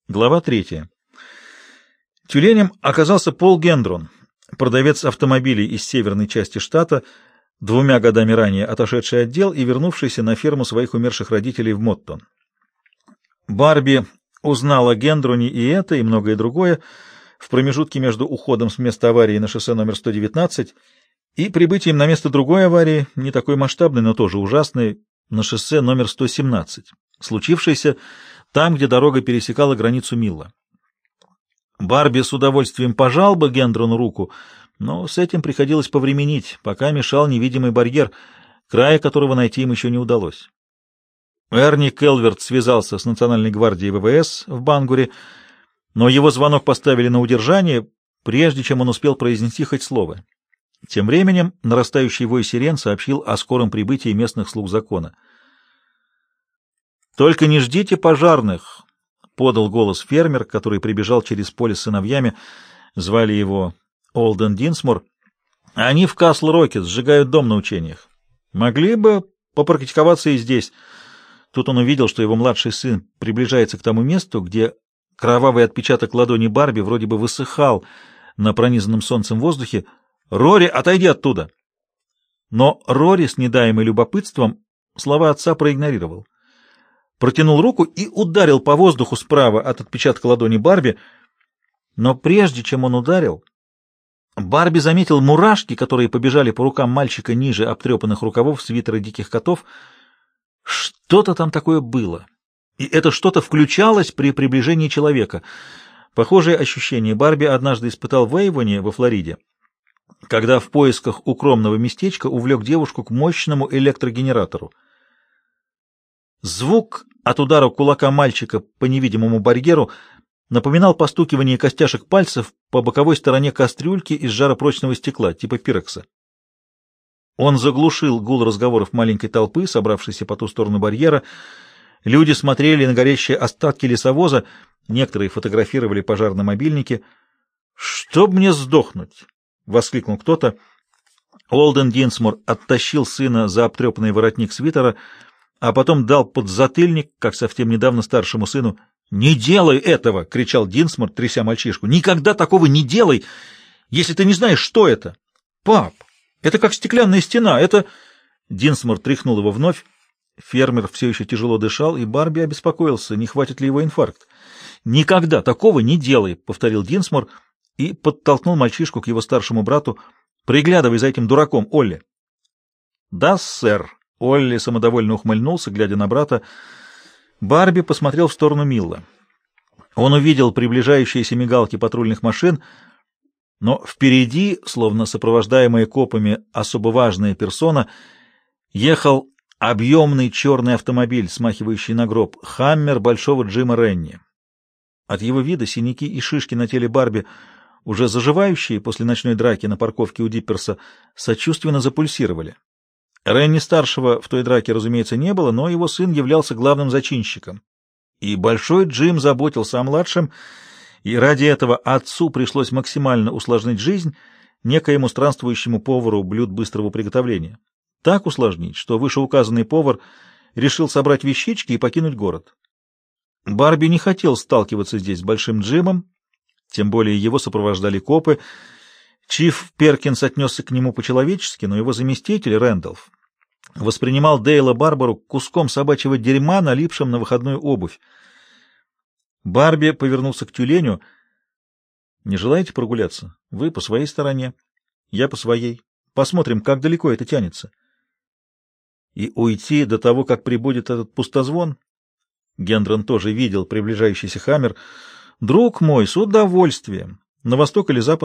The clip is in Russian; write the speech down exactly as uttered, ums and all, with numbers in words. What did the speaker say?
Глава третья. Тюленем оказался Пол Гендрон, продавец автомобилей из северной части штата, двумя годами ранее отошедший от дел и вернувшийся на ферму своих умерших родителей в Моттон. Барби узнала о Гендроне и это, и многое другое в промежутке между уходом с места аварии на шоссе номер сто девятнадцать и прибытием на место другой аварии, не такой масштабной, но тоже ужасной, на шоссе номер сто семнадцать, случившейся там, где дорога пересекала границу Милла. Барби с удовольствием пожал бы Гендрону руку, но с этим приходилось повременить, пока мешал невидимый барьер, края которого найти им еще не удалось. Эрни Келверт связался с Национальной гвардией ВВС в Бангуре, но его звонок поставили на удержание, прежде чем он успел произнести хоть слово. Тем временем нарастающий вой сирен сообщил о скором прибытии местных слуг закона. «Только не ждите пожарных», — подал голос фермер, который прибежал через поле с сыновьями. Звали его Олден Динсмор. «Они в Касл-Рокет сжигают дом на учениях. Могли бы попрактиковаться и здесь». Тут он увидел, что его младший сын приближается к тому месту, где кровавый отпечаток ладони Барби вроде бы высыхал на пронизанном солнцем воздухе. «Рори, отойди оттуда!» Но Рори, с недаемым любопытством, слова отца проигнорировал. Протянул руку и ударил по воздуху справа от отпечатка ладони Барби. Но прежде чем он ударил, Барби заметил мурашки, которые побежали по рукам мальчика ниже обтрепанных рукавов свитера диких котов. Что-то там такое было, и это что-то включалось при приближении человека. Похожее ощущение Барби однажды испытал в Эйвоне, во Флориде, когда в поисках укромного местечка увлек девушку к мощному электрогенератору. Звук от удара кулака мальчика по невидимому барьеру напоминал постукивание костяшек пальцев по боковой стороне кастрюльки из жаропрочного стекла, типа пирокса. Он заглушил гул разговоров маленькой толпы, собравшейся по ту сторону барьера. Люди смотрели на горящие остатки лесовоза, некоторые фотографировали пожар на мобильнике. «Чтоб мне сдохнуть!» — воскликнул кто-то. Олден Динсмор оттащил сына за обтрепанный воротник свитера, а потом дал подзатыльник, как совсем недавно старшему сыну. «Не делай этого!» — кричал Динсмор, тряся мальчишку. «Никогда такого не делай, если ты не знаешь, что это!» «Пап, это как стеклянная стена, это...» Динсмор тряхнул его вновь. Фермер все еще тяжело дышал, и Барби обеспокоился, не хватит ли его инфаркт. «Никогда такого не делай!» — повторил Динсмор и подтолкнул мальчишку к его старшему брату. «Приглядывай за этим дураком, Олли!» «Да, сэр!» — Олли самодовольно ухмыльнулся, глядя на брата. Барби посмотрел в сторону Милла. Он увидел приближающиеся мигалки патрульных машин, но впереди, словно сопровождаемая копами особо важная персона, ехал объемный черный автомобиль, смахивающий на гроб, «Хаммер» большого Джима Ренни. От его вида синяки и шишки на теле Барби, уже заживающие после ночной драки на парковке у Дипперса, сочувственно запульсировали. Ренни-старшего в той драке, разумеется, не было, но его сын являлся главным зачинщиком. И большой Джим заботился о младшем, и ради этого отцу пришлось максимально усложнить жизнь некоему странствующему повару блюд быстрого приготовления. Так усложнить, что вышеуказанный повар решил собрать вещички и покинуть город. Барби не хотел сталкиваться здесь с большим Джимом, тем более его сопровождали копы. Чиф Перкинс отнесся к нему по-человечески, но его заместитель, Рэндалф, воспринимал Дейла Барбару куском собачьего дерьма, налипшим на выходную обувь. Барби повернулся к тюленю. «Не желаете прогуляться? Вы по своей стороне, я по своей. Посмотрим, как далеко это тянется. И уйти до того, как прибудет этот пустозвон?» Гендрон тоже видел приближающийся «Хаммер». «Друг мой, с удовольствием. На восток или запад?»